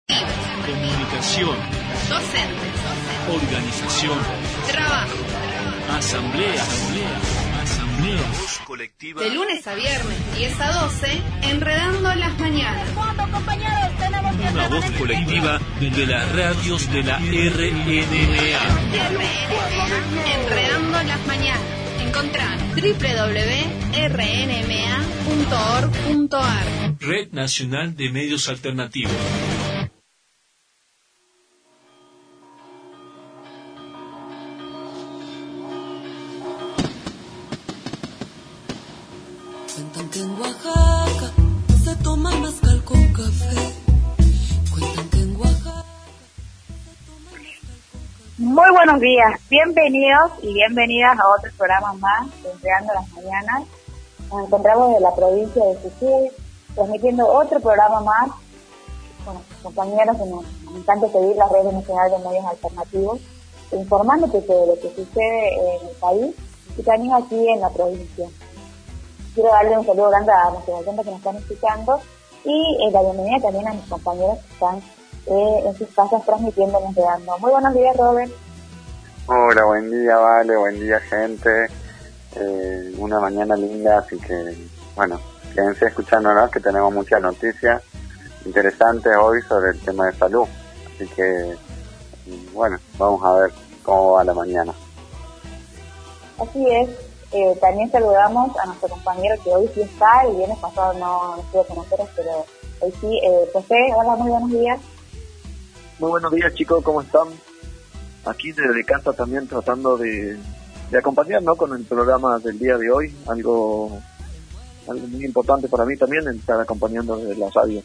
Comunicación. Docentes. Organización. Trabajo. Asamblea. Voz colectiva. De lunes a viernes, 10 a 12, Enredando las Mañanas. Una voz colectiva de las radios de la RNMA. Enredando las Mañanas. Encontrá www.rnma.org.ar. Red Nacional de Medios Alternativos. Cuentan que en Oaxaca se toma mezcal con café. Cuentan que en Oaxaca Muy buenos días, bienvenidos y bienvenidas a otro programa más de Enredando las Mañanas. Nos encontramos en la provincia de Jujuy, transmitiendo otro programa más con nuestros compañeros que nos encanta seguir la Red Nacional de Medios Alternativos, informándote de lo que sucede en el país y también aquí en la provincia. Quiero darle un saludo grande a nuestros oyentes que nos están escuchando y la bienvenida también a mis compañeros que están en sus casas transmitiendo Enredando. Muy buenos días, Robert. Hola, buen día, Vale, buen día, gente. Una mañana linda, así que, bueno, quédense escuchándonos, que tenemos muchas noticias interesantes hoy sobre el tema de salud. Así que, bueno, vamos a ver cómo va la mañana. Así es. También saludamos a nuestro compañero que hoy sí está, el viernes pasado no estuvo con nosotros, pero hoy sí. José, hola, muy buenos días. Muy buenos días, chicos, ¿cómo están? Aquí desde casa también tratando de acompañar, ¿no?, con el programa del día de hoy, algo muy importante para mí también, el estar acompañando desde la radio.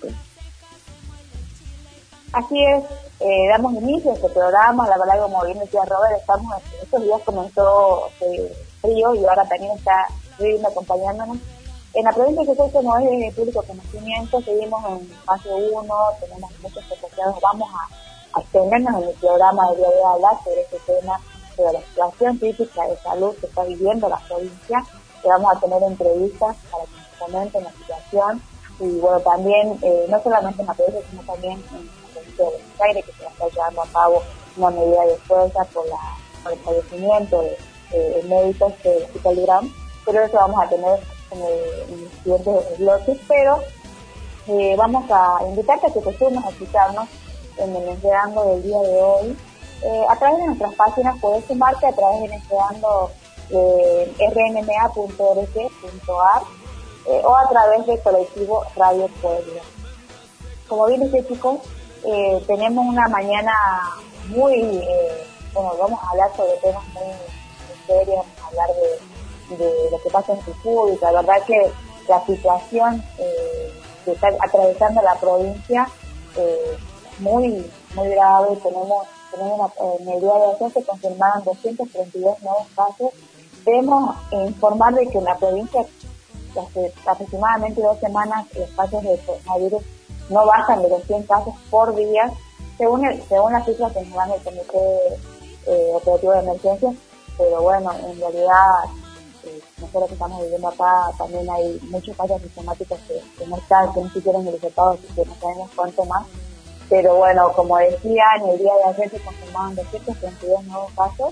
Así es, damos inicio a este programa. La verdad, como bien decía Robert, estos días comenzó frío y ahora también está viviendo acompañándonos. En la provincia de Jujuy, como es de público conocimiento, seguimos en fase 1, tenemos muchos asociados, vamos a extendernos en el programa del día de hablar sobre este tema, sobre la situación crítica de salud que está viviendo la provincia, que vamos a tener entrevistas para que nos comenten la situación, y bueno, también, no solamente en la provincia, sino también en la provincia de Buenos Aires, que se está llevando a cabo una medida de fuerza por el fallecimiento de médicos del Hospital Durán, pero eso vamos a tener en los siguientes bloques, pero vamos a invitarte a que te sumes a escucharnos en el Enredando del día de hoy. A través de nuestras páginas puedes sumarte a través del Enredando rnma.org.ar o a través del colectivo Radio Pueblo. Como bien dice, chicos, tenemos una mañana muy, vamos a hablar sobre temas muy serios, vamos a hablar de lo que pasa en Jujuy. La verdad que la situación que está atravesando la provincia muy grave. Tenemos en el día de ayer se confirmaron 232 nuevos casos. Debemos informar de que en la provincia hace aproximadamente 2 semanas los casos de coronavirus no bajan de los 100 casos por día, según las cifras que nos dan el Comité Operativo de Emergencias. Pero bueno, en realidad nosotros que estamos viviendo acá también hay muchos casos sistemáticos que no están, que no se quieren resultados y que no sabemos cuánto más. Pero bueno, como decía, en el día de ayer se confirmaron 232 nuevos casos,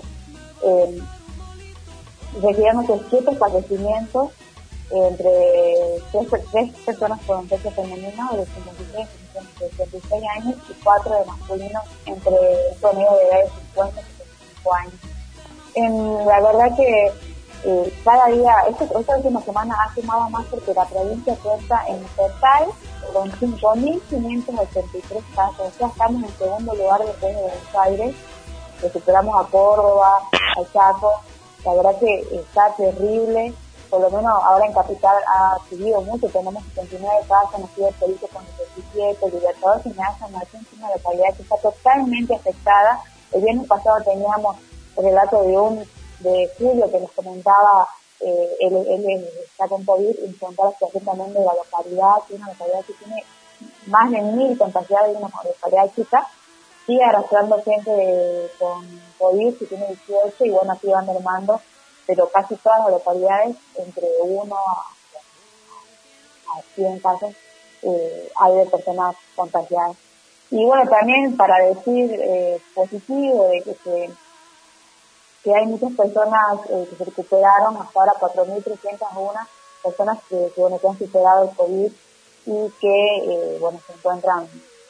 recibimos 7 fallecimientos, entre 3 personas con sexo femenino de 53 y 66 años y 4 de masculinos entre un promedio de edad de 50 y 65 años. La verdad que cada día, esta última semana ha sumado más porque la provincia cuenta en total con 5.583 casos. O sea, estamos en segundo lugar después de Buenos Aires, que superamos a Córdoba, a Chaco. La verdad que está terrible. Por lo menos ahora en Capital ha subido mucho, tenemos 79 casos, nos sigue el Perito con 17, Libertador General San Martín, una localidad que está totalmente afectada. El viernes pasado teníamos el relato de Julio que nos comentaba, él está con COVID y nos contaba la situación también de la localidad, que es una localidad que tiene más de 1.000 contagiados y una localidad chica, sigue arrastrando gente con COVID que tiene 18 y bueno, así van mermando, pero casi todas las localidades, entre 1 a 100 casos, hay de personas contagiadas. Y bueno, también para decir positivo de que hay muchas personas que se recuperaron, hasta ahora 4.301 personas que han superado el COVID y que se encuentran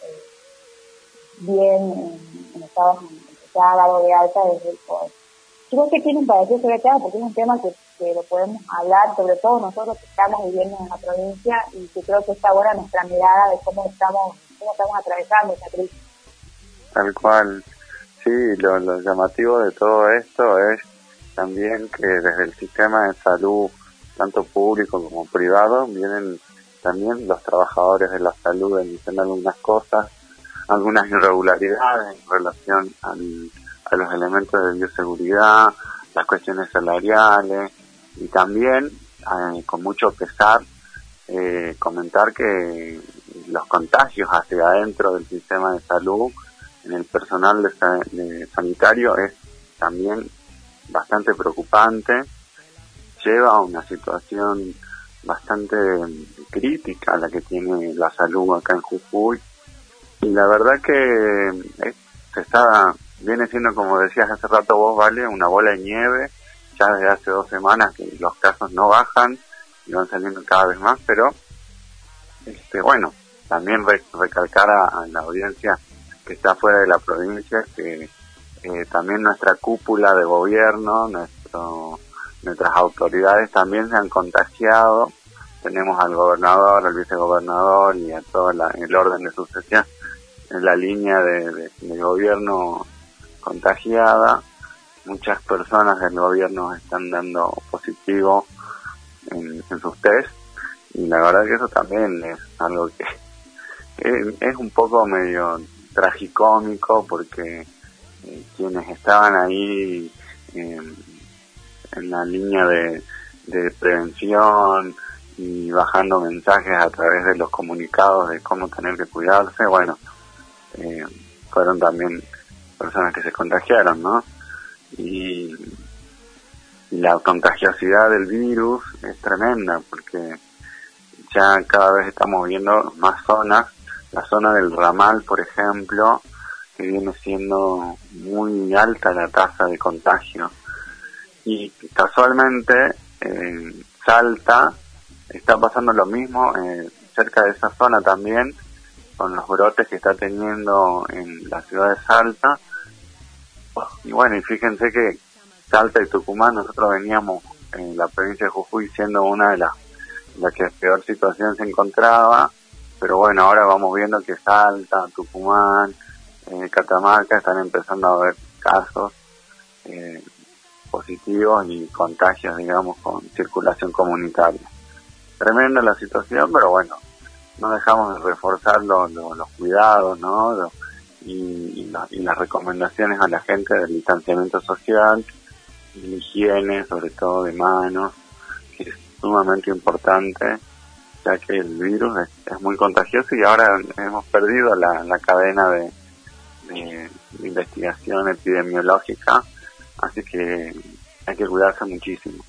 bien en estados que se ha dado de alta desde el COVID. Creo que tienen para decir sobre el tema, porque es un tema que lo podemos hablar, sobre todo nosotros que estamos viviendo en la provincia, y que creo que está buena nuestra mirada de cómo estamos atravesando esta crisis. Tal cual. Sí, lo llamativo de todo esto es también que desde el sistema de salud, tanto público como privado, vienen también los trabajadores de la salud diciendo algunas cosas, algunas irregularidades en relación a los elementos de bioseguridad, las cuestiones salariales, y también, con mucho pesar, comentar que los contagios hacia adentro del sistema de salud en el personal de sanitario es también bastante preocupante, lleva a una situación bastante crítica la que tiene la salud acá en Jujuy, y la verdad que viene siendo, como decías hace rato vos, Vale, una bola de nieve, ya desde hace 2 semanas que los casos no bajan y van saliendo cada vez más, pero también recalcar a la audiencia que está fuera de la provincia que también nuestra cúpula de gobierno, nuestras autoridades también se han contagiado. Tenemos al gobernador, al vicegobernador y a todo el orden de sucesión en la línea de gobierno contagiada. Muchas personas del gobierno están dando positivo en sus test, y la verdad que eso también es algo que es un poco medio tragicómico, porque quienes estaban ahí en la línea de prevención y bajando mensajes a través de los comunicados de cómo tener que cuidarse, fueron también personas que se contagiaron, ¿no? Y la contagiosidad del virus es tremenda, porque ya cada vez estamos viendo más zonas, la zona del Ramal, por ejemplo, que viene siendo muy alta la tasa de contagio. Y casualmente en Salta está pasando lo mismo, cerca de esa zona también, con los brotes que está teniendo en la ciudad de Salta. Y y fíjense que Salta y Tucumán, nosotros veníamos en la provincia de Jujuy siendo una de las que peor situación se encontraba, pero ahora vamos viendo que Salta, Tucumán, Catamarca están empezando a haber casos positivos y contagios, digamos, con circulación comunitaria. Tremenda la situación, pero no dejamos de reforzar los cuidados, ¿no? Y las recomendaciones a la gente del distanciamiento social y la higiene, sobre todo de manos, que es sumamente importante, ya que el virus es muy contagioso, y ahora hemos perdido la cadena de investigación epidemiológica, así que hay que cuidarse muchísimo.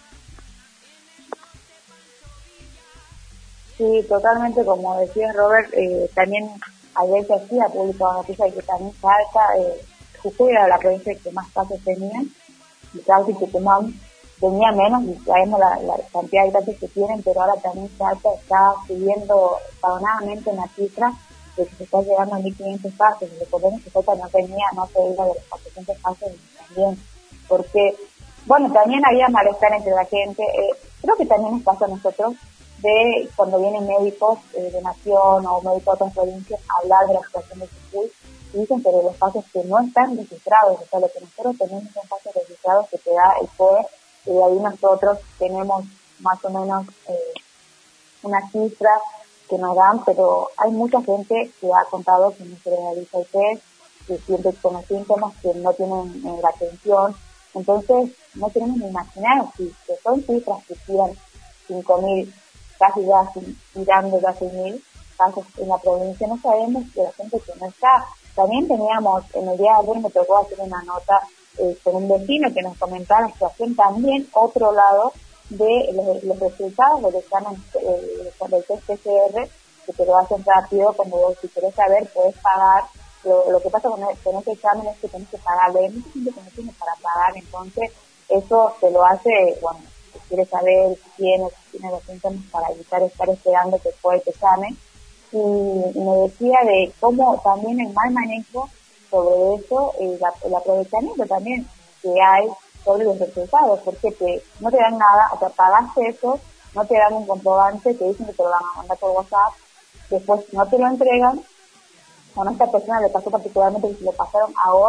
Sí, totalmente, como decía Robert, también ayer se hacía pública una noticia de que también Salta, Jujuy era la provincia que más casos tenía, y Salta y Tucumán tenía menos, y sabemos la cantidad de casos que tienen, pero ahora también Salta está subiendo escalonadamente en la cifra de que se está llegando a 1.500 casos. Recordemos que Salta no se iba de los 400 casos también, porque también había malestar entre la gente. Creo que también nos pasa a nosotros de cuando vienen médicos de Nación o médicos de otras provincias a hablar de la situación de Jujuy, y dicen que de los casos que no están registrados, o sea, lo que nosotros tenemos son casos registrados que te da el poder, y de ahí nosotros tenemos más o menos una cifra que nos dan, pero hay mucha gente que ha contado que no se realiza el test, que siente con los síntomas, que no tienen la atención. Entonces no tenemos ni imaginar si que son cifras que tiran 5.000, casi ya tirando ya 6.000 casos en la provincia. No sabemos de la gente que no está. También teníamos, en el día de ayer me tocó hacer una nota con un vecino que nos comentaba la situación también, otro lado de los resultados del examen del test PCR, que te lo hacen rápido, cuando vos si querés saber puedes pagar. Lo que pasa con este examen es que tenés que pagarle, hay mucha gente que no tiene para pagar, entonces eso te lo hace, bueno, si quieres saber si tienes los síntomas para evitar estar esperando que fue el examen. Y me decía de cómo también el mal manejo sobre eso, el aprovechamiento también que hay sobre los resultados, porque no te dan nada, o sea, pagaste eso, no te dan un comprobante, te dicen que te lo van a mandar por WhatsApp, después no te lo entregan. Bueno, a esta persona le pasó particularmente que se lo pasaron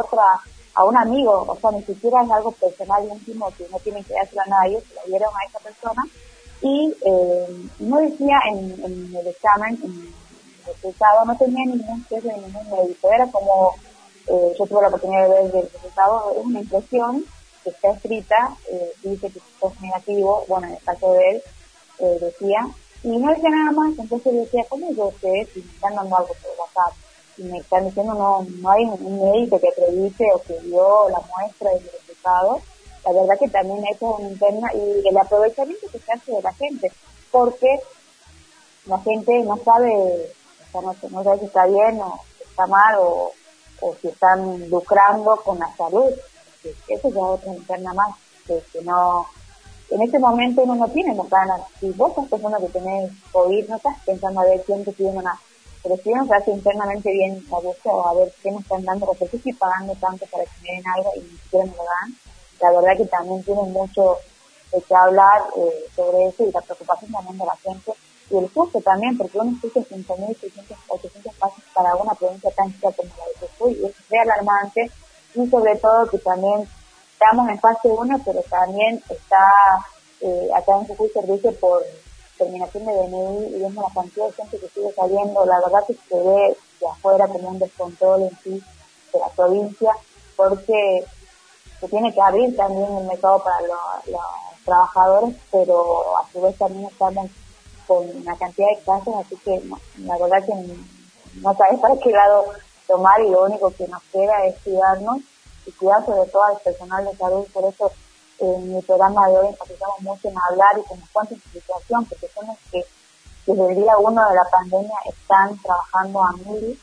a un amigo, o sea, ni siquiera es algo personal y íntimo que no tienen que dárselo a nadie, se lo dieron a esa persona, y no decía en el examen, en el resultado, no tenía ningún peso de ningún médico, era como, yo tuve la oportunidad de ver el resultado, es una impresión que está escrita, dice que es negativo, bueno, en el caso de él, decía, y no decía nada más, entonces decía, ¿cómo yo sé si me están dando algo por WhatsApp? Y me están diciendo no hay un médico que acredite o que dio la muestra del resultado. La verdad que también eso es una interna y el aprovechamiento que se hace de la gente, porque la gente no sabe, o sea, no sabe si está bien o está mal o si están lucrando con la salud. Eso ya es otra interna más, que no, en este momento uno no tiene las ganas. Si vos sos persona que tenés COVID, no estás pensando a ver quién te pide una. Pero si uno se hace internamente bien la búsqueda, a ver qué me están dando, o por qué estoy pagando tanto para que me den algo y ni siquiera me lo dan, la verdad que también tiene mucho de qué hablar sobre eso y la preocupación también de la gente y el costo también, porque uno escucha 5.000, 600, 800 pasos para una provincia tan chica como la de Jujuy y es re alarmante y sobre todo que también estamos en fase 1, pero también está acá en Jujuy servicio por terminación de DNI y vemos la cantidad de gente que sigue saliendo, la verdad que se ve de afuera como un descontrol en sí de la provincia, porque se tiene que abrir también el mercado para los trabajadores, pero a su vez también estamos con una cantidad de casos, así que no, la verdad que no sabes para qué lado tomar y lo único que nos queda es cuidarnos y cuidar sobre todo al personal de salud, por eso en mi programa de hoy enfatizamos mucho en hablar y con concientización, porque son los que desde el día 1 de la pandemia están trabajando a mil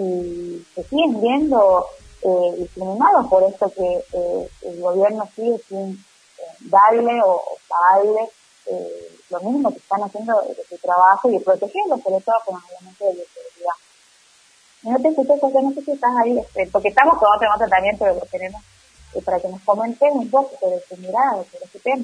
y se siguen viendo discriminados por esto que el gobierno sigue sin darle o pagarle lo mínimo que están haciendo de su trabajo y de protegerlo, sobre todo con los elementos de seguridad. No te escuché, José, no sé si estás ahí, porque estamos con otra nota también, pero lo tenemos para que nos comenten un poco sobre su mirada, sobre este tema.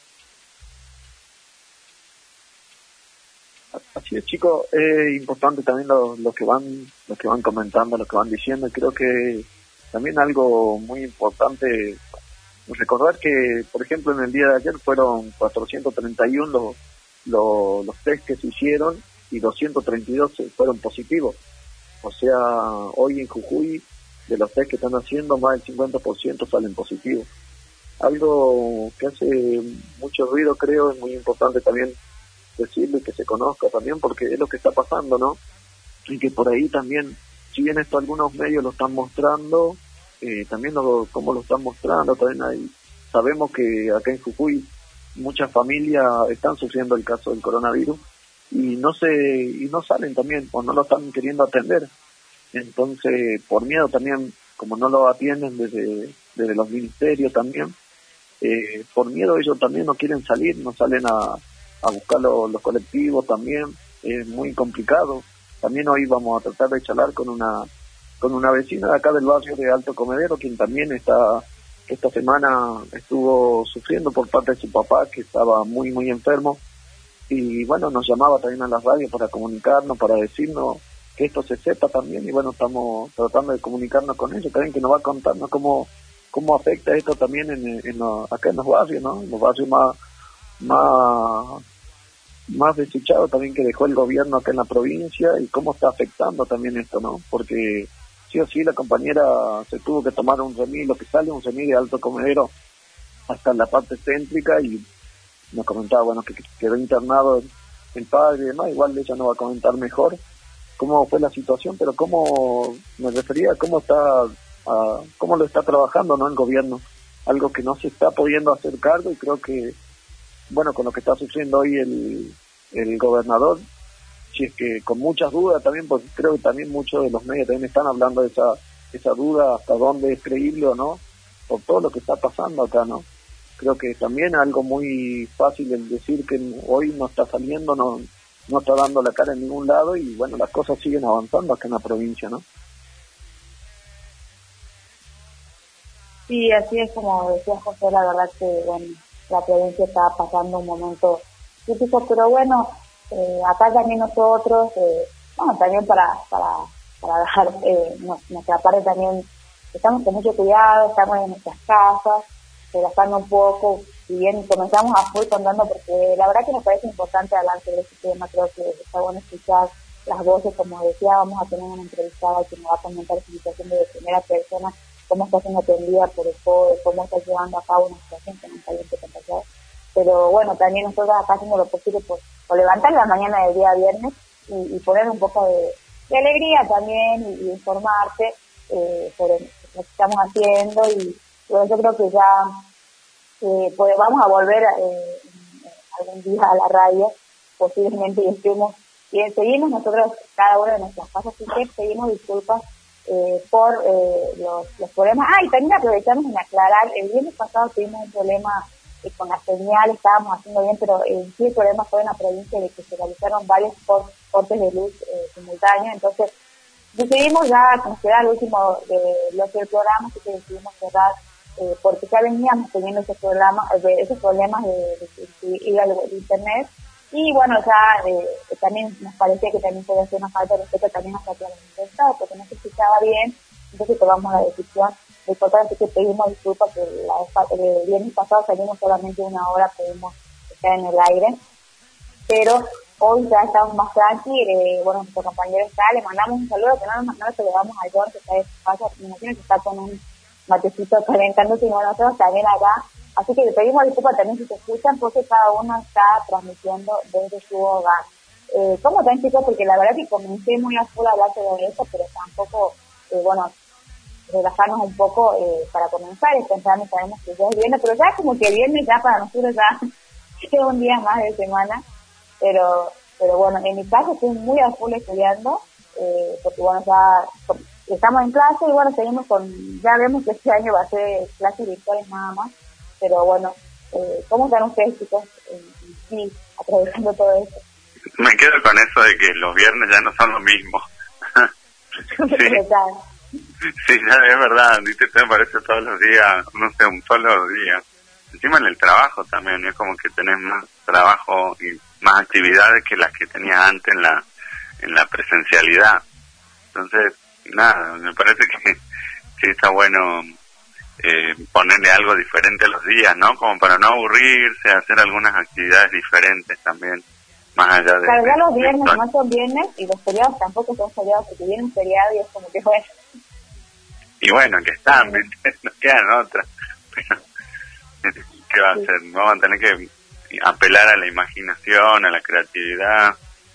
Así es, chicos, es importante también lo que van comentando, lo que van diciendo. Creo que también algo muy importante recordar que, por ejemplo, en el día de ayer fueron 431 los test que se hicieron y 232 fueron positivos. O sea, hoy en Jujuy, de los test que están haciendo, más del 50% salen positivos. Algo que hace mucho ruido, creo, es muy importante también decirlo y que se conozca también, porque es lo que está pasando, ¿no? Y que por ahí también, si bien esto algunos medios lo están mostrando, también cómo lo están mostrando, también hay, sabemos que acá en Jujuy muchas familias están sufriendo el caso del coronavirus y no salen también, o no lo están queriendo atender. Entonces, por miedo también, como no lo atienden desde los ministerios también, por miedo ellos también no quieren salir, no salen a buscar los colectivos también, es muy complicado. También hoy vamos a tratar de charlar con una vecina de acá del barrio de Alto Comedero, quien también esta semana estuvo sufriendo por parte de su papá, que estaba muy, muy enfermo, y bueno, nos llamaba también a la radio para comunicarnos, para decirnos que esto se sepa también, y bueno, estamos tratando de comunicarnos con ellos también, que nos va a contarnos cómo afecta esto también acá en los barrios, ¿no? En los barrios más desechados también que dejó el gobierno acá en la provincia, y cómo está afectando también esto, ¿no? Porque sí o sí la compañera se tuvo que tomar un remis, lo que sale un remis de Alto Comedero hasta la parte céntrica, y nos comentaba, bueno, que quedó internado el padre y demás. Igual ella nos va a comentar mejor cómo fue la situación, pero cómo me refería a cómo lo está trabajando, ¿no? El gobierno, algo que no se está pudiendo hacer cargo, y creo que, bueno, con lo que está sufriendo hoy el gobernador, si es que con muchas dudas también, porque creo que también muchos de los medios también están hablando de esa duda hasta dónde es creíble o no, por todo lo que está pasando acá, ¿no? Creo que también es algo muy fácil el decir que hoy no está saliendo, no está dando la cara en ningún lado, y bueno, las cosas siguen avanzando acá en la provincia, ¿no? Sí, así es como decía José, la verdad que bueno, la provincia está pasando un momento crítico, pero bueno, acá también nosotros, bueno, también para dejar nuestra parte también, estamos con mucho cuidado, estamos en nuestras casas, relajando un poco, si bien comenzamos a full contando, porque la verdad que nos parece importante hablar sobre este tema, creo que está bueno escuchar las voces, como decía, vamos a tener una entrevistada que nos va a comentar su situación de primera persona, cómo está siendo atendida por el COE, cómo está llevando a cabo una situación que no está bien contagiada. Pero bueno, también nosotros acá haciendo lo posible por levantar la mañana del día viernes y poner un poco de alegría también y informarte sobre lo que estamos haciendo, y bueno, yo creo que ya pues vamos a volver algún día a la radio, posiblemente, y seguimos nosotros cada uno de nuestras casas, así que pedimos disculpas por los problemas. Y también aprovechamos en aclarar, el viernes pasado tuvimos un problema con la señal, estábamos haciendo bien, pero sí el problema fue en la provincia de que se realizaron varios cortes de luz simultáneos, entonces decidimos ya considerar el último bloque del programa, así que decidimos cerrar, porque ya veníamos teniendo esos problemas de ir al internet, y bueno, ya también nos parecía que también podía ser una falta de respeto también hacia el intentado, porque no se escuchaba bien, entonces tomamos la decisión de cortar, así que pedimos disculpas, que el viernes pasado salimos solamente una hora, pudimos estar en el aire, pero hoy ya estamos más tranquilos. Bueno, nuestro compañero está, le mandamos un saludo, que no le saludamos a John, que está de su casa, me imagino que está con un matecito calentándose, y nosotros también acá, así que le pedimos disculpas también si se escuchan, porque cada uno está transmitiendo desde su hogar. ¿Cómo están, chicos? Porque la verdad que comencé muy a full a hablar sobre eso, pero tampoco, bueno, relajarnos un poco para comenzar, pensando, sabemos que ya es viernes, pero ya como que viernes ya para nosotros ya es un día más de semana, pero bueno, en mi caso estoy muy a full estudiando, porque bueno, ya estamos en clase y bueno, seguimos ya vemos que este año va a ser clases virtuales nada más, pero bueno, ¿cómo están ustedes, chicos? Sí, aprovechando todo esto. Me quedo con eso de que los viernes ya no son lo mismo. Sí, ya es verdad, te aparece todos los días, no sé, un solo día. Encima en el trabajo también, es como que tenés más trabajo y más actividades que las que tenías antes en la presencialidad. Entonces, nada, me parece que sí está bueno ponerle algo diferente a los días, ¿no? Como para no aburrirse, hacer algunas actividades diferentes también, más allá de... Claro, ya los viernes no son viernes y los feriados tampoco son feriados, porque viene un feriado y es como que bueno. Y bueno, que están, nos quedan otras. Pero, ¿qué va a hacer? Vamos a tener que apelar a la imaginación, a la creatividad.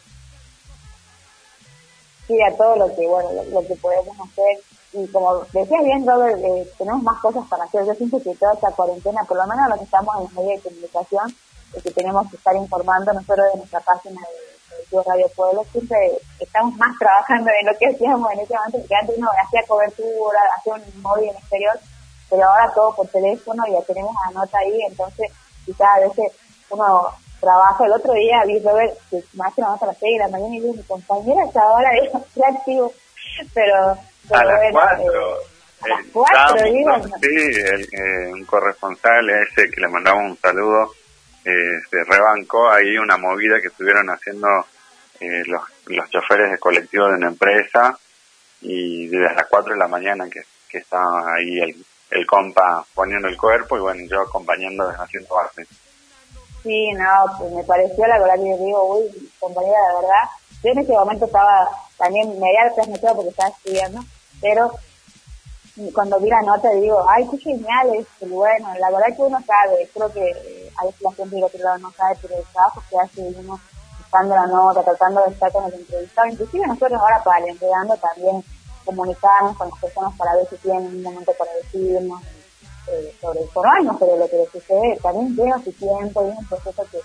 Sí, a todo lo que podemos hacer. Y como decía bien, Robert, tenemos más cosas para hacer. Yo siento que toda esta cuarentena, por lo menos los que estamos en los medios de comunicación, que tenemos que estar informando nosotros de nuestra página de Radio Pueblo, siempre estamos más trabajando en lo que hacíamos en ese momento, porque antes uno hacía cobertura, hacía un móvil en exterior, pero ahora todo por teléfono y ya tenemos la nota ahí, entonces quizás a veces uno trabaja. El otro día vi Robert que me hace una nota a las 6 de la mañana y digo, mi compañera hasta ahora es activo, pero a las bueno, 4. A las 4, digo. Sí, un corresponsal ese que le mandamos un saludo, se rebancó ahí una movida que estuvieron haciendo los choferes de colectivo de una empresa, y desde las 4 de la mañana que estaba ahí el compa poniendo el cuerpo, y bueno, yo acompañando, haciendo base. Sí, no, pues me pareció, la verdad que yo digo, uy, compañera, la verdad, yo en ese momento estaba, también me había transmitido porque estaba estudiando, pero cuando vi la nota digo, ay, qué genial es, bueno, la verdad que uno sabe, creo que a veces la gente del otro lado no sabe, pero el trabajo que hace uno buscando la nota, tratando de estar con el entrevistado, inclusive nosotros ahora para el empleando también comunicarnos con las personas para ver si tienen un momento para decirnos, sobre informarnos sobre lo que les sucede, también lleva su tiempo y es un proceso que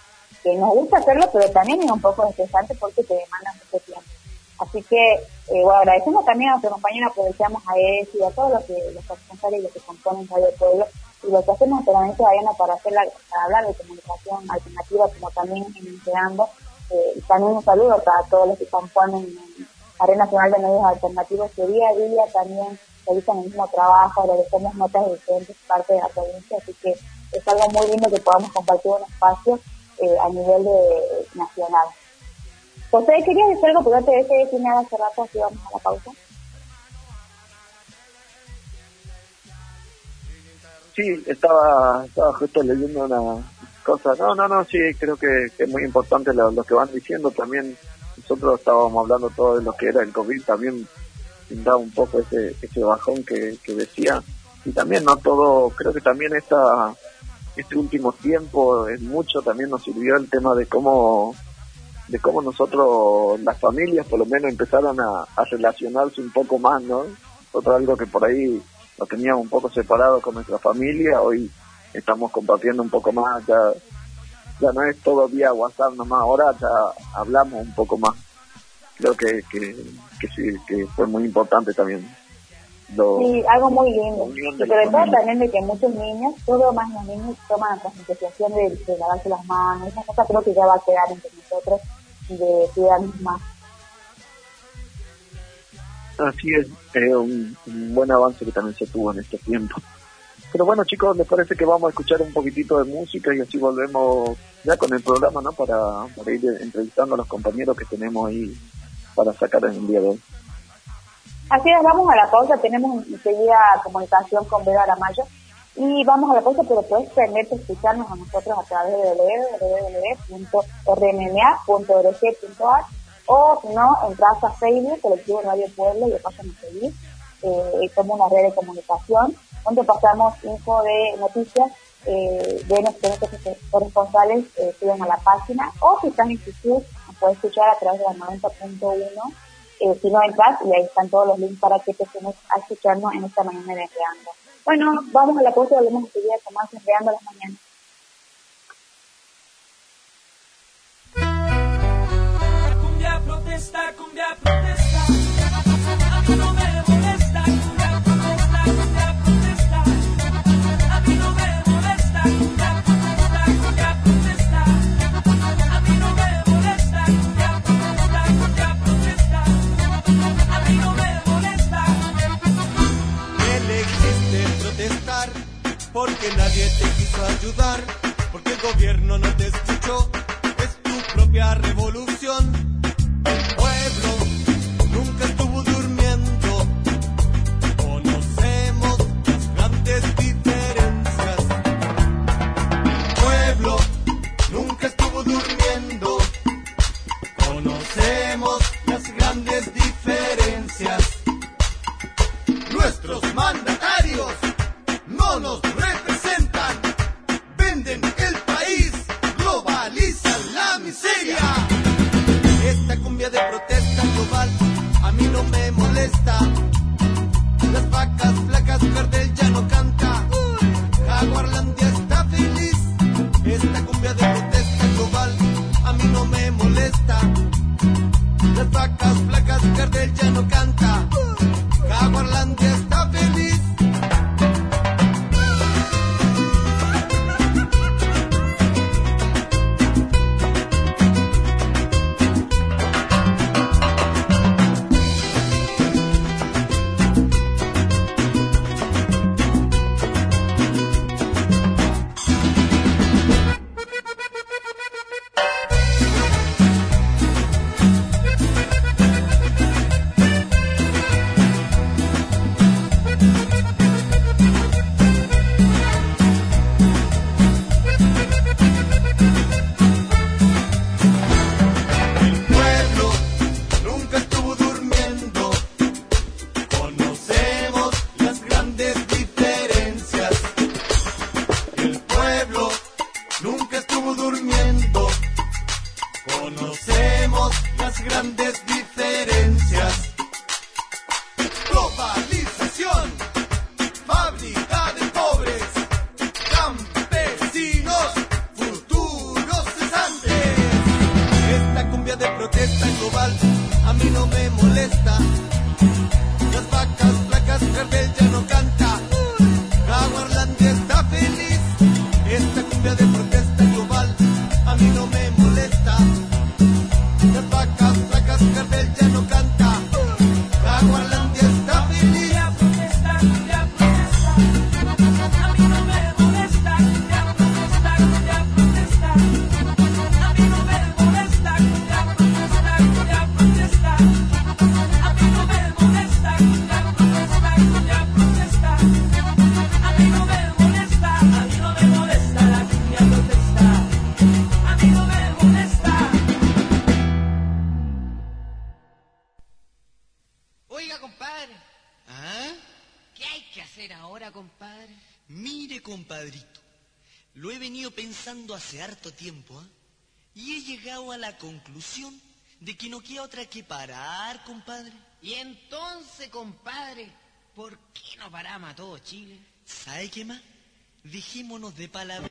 que nos gusta hacerlo, pero también es un poco estresante porque te demanda mucho tiempo. Así que, bueno, agradecemos también a nuestro compañero, aprovechamos a él y a todos los responsables y los que componen Radio Pueblo, y lo que hacemos solamente Diana para hablar de comunicación alternativa, como también en Creando. También un saludo para todos los que componen la Red Nacional de Medios Alternativos, que día a día también realizan el mismo trabajo, realizamos notas de diferentes partes de la provincia, así que es algo muy lindo que podamos compartir un espacio a nivel nacional. José, ¿querías decir algo? Porque antes de decir nada hace rato, así vamos a la pausa. Sí, estaba justo leyendo una cosa. No, sí, creo que es muy importante lo que van diciendo. También nosotros estábamos hablando todo de lo que era el COVID, también da un poco ese bajón que decía. Y también no todo, creo que también este último tiempo en mucho también nos sirvió el tema de cómo nosotros, las familias por lo menos, empezaron a relacionarse un poco más, ¿no? Nosotros algo que por ahí lo teníamos un poco separado con nuestra familia, hoy estamos compartiendo un poco más, ya no es todo vía WhatsApp nomás, ahora ya hablamos un poco más. Creo que sí, que fue muy importante también. Sí, algo muy lindo. Y sobre todo también de que muchos niños, todo más los niños, toman la concientización de lavarse las manos. Esa cosa creo que ya va a quedar entre nosotros, de cuidarnos más. Así es un buen avance que también se tuvo en este tiempo. Pero bueno, chicos, ¿les parece que vamos a escuchar un poquitito de música y así volvemos ya con el programa, ¿no? Para ir entrevistando a los compañeros que tenemos ahí para sacar en el día de hoy. Así es, vamos a la pausa, tenemos enseguida comunicación con Beba Aramayo y vamos a la pausa, pero puedes permitirte escucharnos a nosotros a través de www.rnma.org.ar o si no, entras a Facebook, Colectivo Radio Pueblo, y le pasan a seguir, como una red de comunicación, donde pasamos info de noticias de nuestros corresponsales, suben a la página, o si estás en YouTube, nos puedes escuchar a través de la 90.1. Si no entras, y ahí están todos los links para que te sumes a escucharnos en esta mañana de Enredando. Bueno, vamos a la pausa y volvemos a seguir con más Enredando las mañanas. Cumbia protesta, cumbia protesta. A mí no me molesta, cumbia protesta, cumbia protesta. A mí no me molesta, cumbia protesta, cumbia protesta. A mí no me molesta, cumbia protesta, cumbia protesta. A mí no me molesta. Elegiste protestar porque nadie te quiso ayudar, porque el gobierno no te escuchó. Es tu propia revolución. El pueblo nunca estuvo durmiendo. Conocemos las grandes diferencias. El pueblo nunca estuvo durmiendo. Conocemos las grandes diferencias. Nuestros mandatarios no nos representan. Venden el país, globalizan la miseria. Esta cumbia de protesta global a mí no me molesta. Las vacas flacas, Gardel ya no canta. Jaguarlandia está feliz. Esta cumbia de protesta global a mí no me molesta. Las vacas flacas, Gardel ya no canta. Jaguarlandia está feliz. hacer ahora, compadre? Mire, compadrito, lo he venido pensando hace harto tiempo, ¿eh? Y he llegado a la conclusión de que no queda otra que parar, compadre. Y entonces, compadre, ¿por qué no paramos a todo Chile? ¿Sabe qué más? Dejémonos de palabras.